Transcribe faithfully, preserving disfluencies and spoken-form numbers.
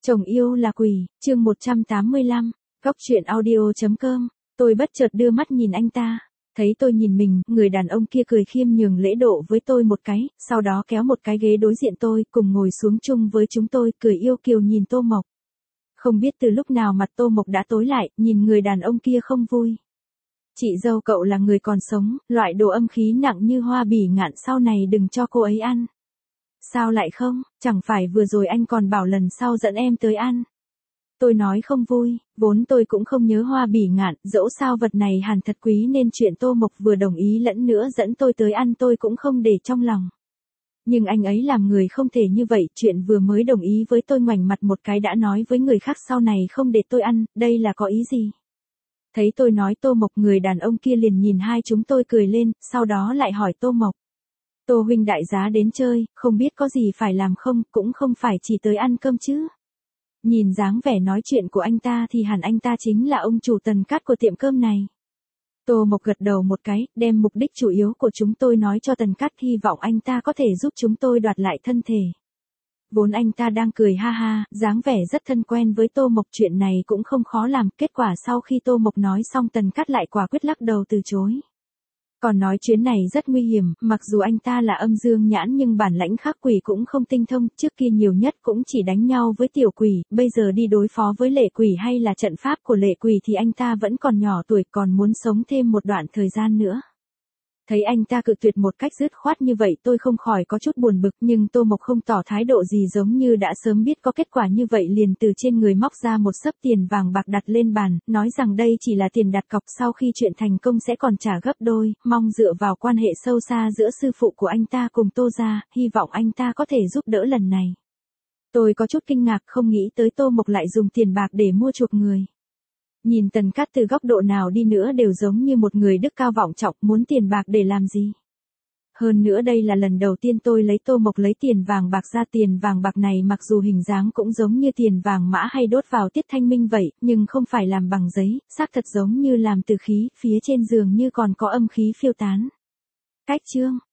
Chồng yêu là quỷ, chương một trăm tám mươi lăm, góc truyện audio chấm com. Tôi bất chợt đưa mắt nhìn anh ta. Thấy tôi nhìn mình, người đàn ông kia cười khiêm nhường lễ độ với tôi một cái, sau đó kéo một cái ghế đối diện tôi, cùng ngồi xuống chung với chúng tôi, cười yêu kiều nhìn Tô Mộc. Không biết từ lúc nào mặt Tô Mộc đã tối lại, nhìn người đàn ông kia không vui. Chị dâu cậu là người còn sống, loại đồ âm khí nặng như hoa bỉ ngạn sau này đừng cho cô ấy ăn. Sao lại không, chẳng phải vừa rồi anh còn bảo lần sau dẫn em tới ăn. Tôi nói không vui, vốn tôi cũng không nhớ hoa bỉ ngạn, dẫu sao vật này hẳn thật quý nên chuyện Tô Mộc vừa đồng ý lẫn nữa dẫn tôi tới ăn tôi cũng không để trong lòng. Nhưng anh ấy làm người không thể như vậy, chuyện vừa mới đồng ý với tôi ngoảnh mặt một cái đã nói với người khác sau này không để tôi ăn, đây là có ý gì? Thấy tôi nói Tô Mộc, người đàn ông kia liền nhìn hai chúng tôi cười lên, sau đó lại hỏi Tô Mộc. Tô huynh đại giá đến chơi, không biết có gì phải làm không, cũng không phải chỉ tới ăn cơm chứ. Nhìn dáng vẻ nói chuyện của anh ta thì hẳn anh ta chính là ông chủ Tần Cát của tiệm cơm này. Tô Mộc gật đầu một cái, đem mục đích chủ yếu của chúng tôi nói cho Tần Cát, hy vọng anh ta có thể giúp chúng tôi đoạt lại thân thể. Vốn anh ta đang cười ha ha, dáng vẻ rất thân quen với Tô Mộc, chuyện này cũng không khó làm, kết quả sau khi Tô Mộc nói xong Tần Cát lại quả quyết lắc đầu từ chối. Còn nói chuyến này rất nguy hiểm, mặc dù anh ta là âm dương nhãn nhưng bản lãnh khác quỷ cũng không tinh thông, trước kia nhiều nhất cũng chỉ đánh nhau với tiểu quỷ, bây giờ đi đối phó với lệ quỷ hay là trận pháp của lệ quỷ thì anh ta vẫn còn nhỏ tuổi, còn muốn sống thêm một đoạn thời gian nữa. Thấy anh ta cự tuyệt một cách dứt khoát như vậy tôi không khỏi có chút buồn bực, nhưng Tô Mộc không tỏ thái độ gì, giống như đã sớm biết có kết quả như vậy, liền từ trên người móc ra một xấp tiền vàng bạc đặt lên bàn, nói rằng đây chỉ là tiền đặt cọc, sau khi chuyện thành công sẽ còn trả gấp đôi, mong dựa vào quan hệ sâu xa giữa sư phụ của anh ta cùng Tô gia, hy vọng anh ta có thể giúp đỡ lần này. Tôi có chút kinh ngạc, không nghĩ tới Tô Mộc lại dùng tiền bạc để mua chuộc người. Nhìn Tần Cát từ góc độ nào đi nữa đều giống như một người đức cao vọng trọng, muốn tiền bạc để làm gì. Hơn nữa đây là lần đầu tiên tôi lấy Tô Mộc lấy tiền vàng bạc ra, tiền vàng bạc này mặc dù hình dáng cũng giống như tiền vàng mã hay đốt vào tiết thanh minh vậy, nhưng không phải làm bằng giấy, xác thật giống như làm từ khí, phía trên giường như còn có âm khí phiêu tán. Cách chương,